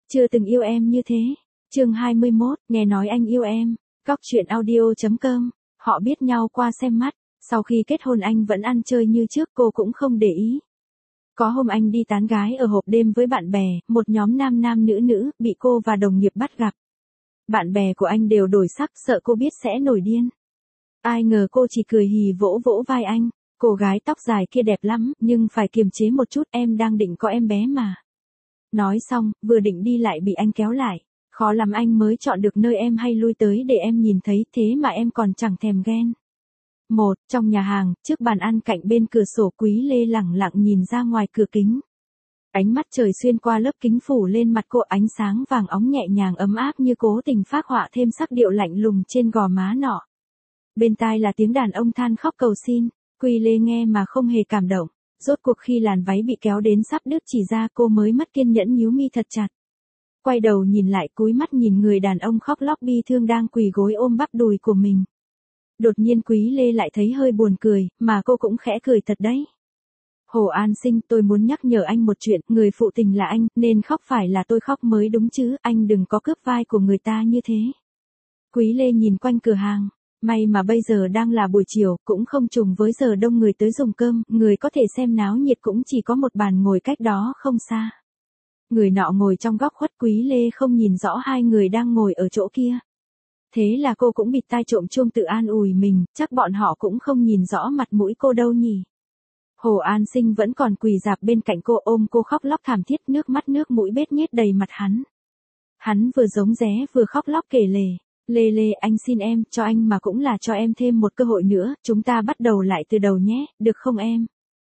Chưa từng yêu em như thế. Chương 21, nghe nói anh yêu em. Góc truyện audio.com. Họ biết nhau qua xem mắt. Sau khi kết hôn anh vẫn ăn chơi như trước, cô cũng không để ý. Có hôm anh đi tán gái ở hộp đêm với bạn bè, một nhóm nam nam nữ nữ, bị cô và đồng nghiệp bắt gặp. Bạn bè của anh đều đổi sắc, sợ cô biết sẽ nổi điên. Ai ngờ cô chỉ cười hì vỗ vỗ vai anh. Cô gái tóc dài kia đẹp lắm, nhưng phải kiềm chế một chút, em đang định có em bé mà. Nói xong, vừa định đi lại bị anh kéo lại. Khó lắm anh mới chọn được nơi em hay lui tới để em nhìn thấy, thế mà em còn chẳng thèm ghen. Trong nhà hàng, trước bàn ăn cạnh bên cửa sổ, Quý Lê lẳng lặng nhìn ra ngoài cửa kính. Ánh mắt trời xuyên qua lớp kính phủ lên mặt cô, ánh sáng vàng óng nhẹ nhàng ấm áp như cố tình phác họa thêm sắc điệu lạnh lùng trên gò má nọ. Bên tai là tiếng đàn ông than khóc cầu xin. Quý Lê nghe mà không hề cảm động. Rốt cuộc khi làn váy bị kéo đến sắp đứt chỉ ra, cô mới mất kiên nhẫn nhíu mi thật chặt. Quay đầu nhìn lại, cúi mắt nhìn người đàn ông khóc lóc bi thương đang quỳ gối ôm bắp đùi của mình. Đột nhiên Quý Lê lại thấy hơi buồn cười, mà cô cũng khẽ cười thật đấy. Hồ An Sinh, tôi muốn nhắc nhở anh một chuyện, người phụ tình là anh, nên khóc phải là tôi khóc mới đúng chứ, anh đừng có cướp vai của người ta như thế. Quý Lê nhìn quanh cửa hàng. May mà bây giờ đang là buổi chiều, cũng không trùng với giờ đông người tới dùng cơm, người có thể xem náo nhiệt cũng chỉ có một bàn ngồi cách đó không xa. Người nọ ngồi trong góc khuất, Quý Lê không nhìn rõ hai người đang ngồi ở chỗ kia. Thế là cô cũng bịt tai trộm chuông tự an ủi mình, chắc bọn họ cũng không nhìn rõ mặt mũi cô đâu nhỉ. Hồ An Sinh vẫn còn quỳ rạp bên cạnh cô, ôm cô khóc lóc thảm thiết, nước mắt nước mũi bết nhết đầy mặt hắn. Hắn vừa giống ré vừa khóc lóc kể lể. Lê Lê, anh xin em, cho anh mà cũng là cho em thêm một cơ hội nữa, chúng ta bắt đầu lại từ đầu nhé, được không em?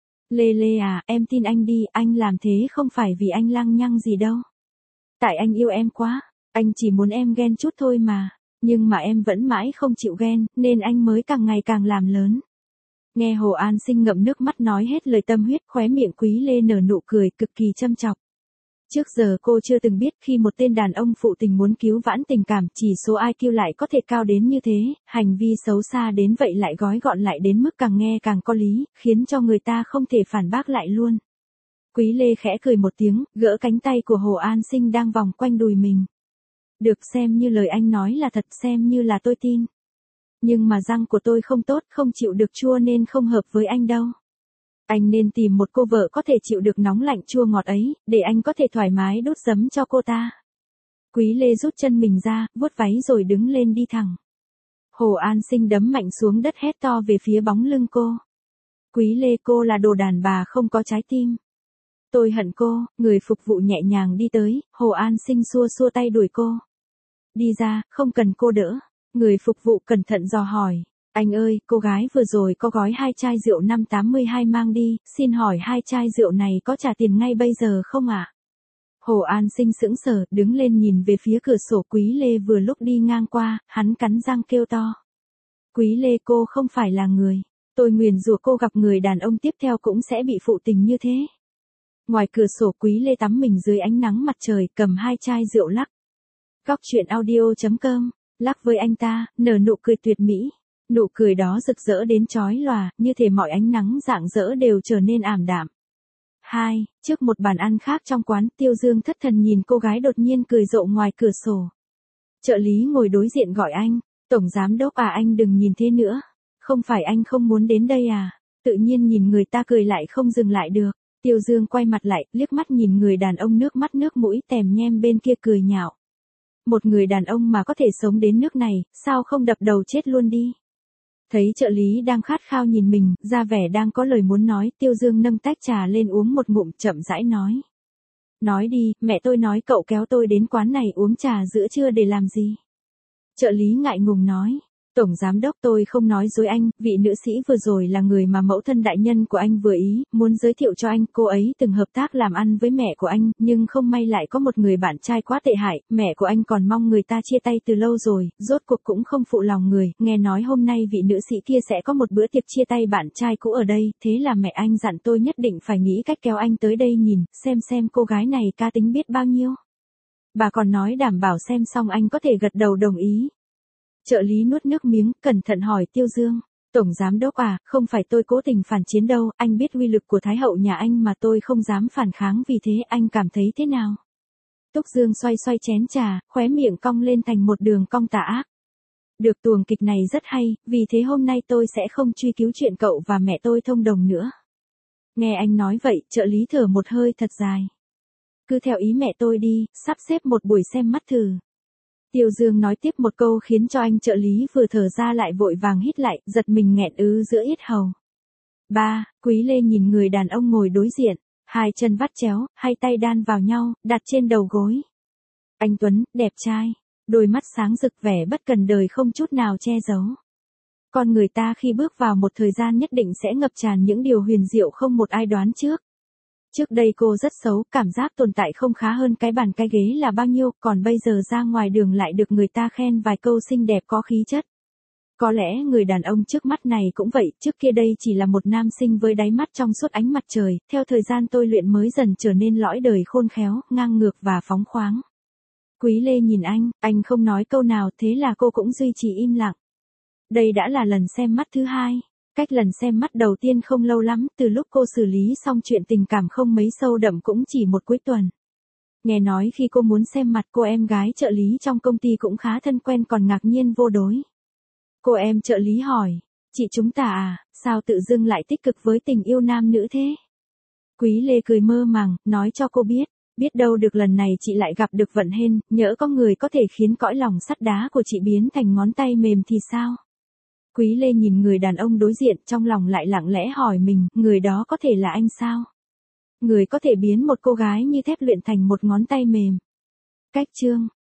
Lê Lê à, em tin anh đi, anh làm thế không phải vì anh lăng nhăng gì đâu. Tại anh yêu em quá, anh chỉ muốn em ghen chút thôi mà, nhưng mà em vẫn mãi không chịu ghen, nên anh mới càng ngày càng làm lớn. Nghe Hồ An Sinh ngậm nước mắt nói hết lời tâm huyết, khóe miệng Quý Lê nở nụ cười cực kỳ châm chọc. Trước giờ cô chưa từng biết khi một tên đàn ông phụ tình muốn cứu vãn tình cảm, chỉ số IQ lại có thể cao đến như thế, hành vi xấu xa đến vậy lại gói gọn lại đến mức càng nghe càng có lý, khiến cho người ta không thể phản bác lại luôn. Quý Lê khẽ cười một tiếng, gỡ cánh tay của Hồ An Sinh đang vòng quanh đùi mình. Được, xem như lời anh nói là thật, xem như là tôi tin. Nhưng mà răng của tôi không tốt, không chịu được chua nên không hợp với anh đâu. Anh nên tìm một cô vợ có thể chịu được nóng lạnh chua ngọt ấy, để anh có thể thoải mái đút giấm cho cô ta. Quý Lê rút chân mình ra, vuốt váy rồi đứng lên đi thẳng. Hồ An Sinh đấm mạnh xuống đất hét to về phía bóng lưng cô. Quý Lê, cô là đồ đàn bà không có trái tim. Tôi hận cô. Người phục vụ nhẹ nhàng đi tới, Hồ An Sinh xua xua tay đuổi cô. Đi ra, không cần cô đỡ. Người phục vụ cẩn thận dò hỏi. Anh ơi, cô gái vừa rồi có gói 2 chai rượu 582 mang đi, xin hỏi 2 chai rượu này có trả tiền ngay bây giờ không ạ? Hồ An Sinh sững sờ, đứng lên nhìn về phía cửa sổ. Quý Lê vừa lúc đi ngang qua, hắn cắn răng kêu to. Quý Lê, cô không phải là người. Tôi nguyền rủa cô gặp người đàn ông tiếp theo cũng sẽ bị phụ tình như thế. Ngoài cửa sổ, Quý Lê tắm mình dưới ánh nắng mặt trời, cầm 2 chai rượu lắc. Góc truyện audio.com, lắc với anh ta, nở nụ cười tuyệt mỹ. Nụ cười đó rực rỡ đến chói lòa, như thể mọi ánh nắng rạng rỡ đều trở nên ảm đạm. Trước một bàn ăn khác trong quán, Tiêu Dương thất thần nhìn cô gái đột nhiên cười rộ ngoài cửa sổ. Trợ lý ngồi đối diện gọi anh. Tổng giám đốc à, anh đừng nhìn thế nữa. Không phải anh không muốn đến đây à? Tự nhiên nhìn người ta cười lại không dừng lại được. Tiêu Dương quay mặt lại, liếc mắt nhìn người đàn ông nước mắt nước mũi tèm nhem bên kia cười nhạo. Một người đàn ông mà có thể sống đến nước này, sao không đập đầu chết luôn đi? Thấy trợ lý đang khát khao nhìn mình, ra vẻ đang có lời muốn nói, Tiêu Dương nâng tách trà lên uống một ngụm, chậm rãi nói. Nói đi, mẹ tôi nói cậu kéo tôi đến quán này uống trà giữa trưa để làm gì? Trợ lý ngại ngùng nói. Tổng giám đốc, tôi không nói dối anh, vị nữ sĩ vừa rồi là người mà mẫu thân đại nhân của anh vừa ý, muốn giới thiệu cho anh. Cô ấy từng hợp tác làm ăn với mẹ của anh, nhưng không may lại có một người bạn trai quá tệ hại, mẹ của anh còn mong người ta chia tay từ lâu rồi, rốt cuộc cũng không phụ lòng người, nghe nói hôm nay vị nữ sĩ kia sẽ có một bữa tiệc chia tay bạn trai cũ ở đây, thế là mẹ anh dặn tôi nhất định phải nghĩ cách kéo anh tới đây nhìn, xem cô gái này cá tính biết bao nhiêu. Bà còn nói đảm bảo xem xong anh có thể gật đầu đồng ý. Trợ lý nuốt nước miếng, cẩn thận hỏi Tiêu Dương. Tổng giám đốc à, không phải tôi cố tình phản chiến đâu, anh biết uy lực của Thái hậu nhà anh mà tôi không dám phản kháng, vì thế anh cảm thấy thế nào? Túc Dương xoay xoay chén trà, khóe miệng cong lên thành một đường cong tà ác. Được, tuồng kịch này rất hay, vì thế hôm nay tôi sẽ không truy cứu chuyện cậu và mẹ tôi thông đồng nữa. Nghe anh nói vậy, trợ lý thở một hơi thật dài. Cứ theo ý mẹ tôi đi, sắp xếp một buổi xem mắt thử. Tiêu Dương nói tiếp một câu khiến cho anh trợ lý vừa thở ra lại vội vàng hít lại, giật mình nghẹn giữa yết hầu. Ba, Quý Lê nhìn người đàn ông ngồi đối diện, hai chân vắt chéo, hai tay đan vào nhau, đặt trên đầu gối. Anh tuấn, đẹp trai, đôi mắt sáng rực, vẻ bất cần đời không chút nào che giấu. Con người ta khi bước vào một thời gian nhất định sẽ ngập tràn những điều huyền diệu không một ai đoán trước. Trước đây cô rất xấu, cảm giác tồn tại không khá hơn cái bàn cái ghế là bao nhiêu, còn bây giờ ra ngoài đường lại được người ta khen vài câu xinh đẹp có khí chất. Có lẽ người đàn ông trước mắt này cũng vậy, trước kia đây chỉ là một nam sinh với đáy mắt trong suốt ánh mặt trời, theo thời gian tôi luyện mới dần trở nên lõi đời khôn khéo, ngang ngược và phóng khoáng. Quý Lê nhìn anh không nói câu nào, thế là cô cũng duy trì im lặng. Đây đã là lần xem mắt thứ hai. Cách lần xem mắt đầu tiên không lâu lắm, từ lúc cô xử lý xong chuyện tình cảm không mấy sâu đậm cũng chỉ một cuối tuần. Nghe nói khi cô muốn xem mặt cô em gái trợ lý trong công ty cũng khá thân quen còn ngạc nhiên vô đối. Cô em trợ lý hỏi, chị chúng ta à, sao tự dưng lại tích cực với tình yêu nam nữ thế? Quý Lê cười mơ màng, nói cho cô biết đâu được lần này chị lại gặp được vận hên, nhỡ có người có thể khiến cõi lòng sắt đá của chị biến thành ngón tay mềm thì sao? Quý Lê nhìn người đàn ông đối diện, trong lòng lại lặng lẽ hỏi mình, người đó có thể là anh sao? Người có thể biến một cô gái như thép luyện thành một ngón tay mềm. Cách chương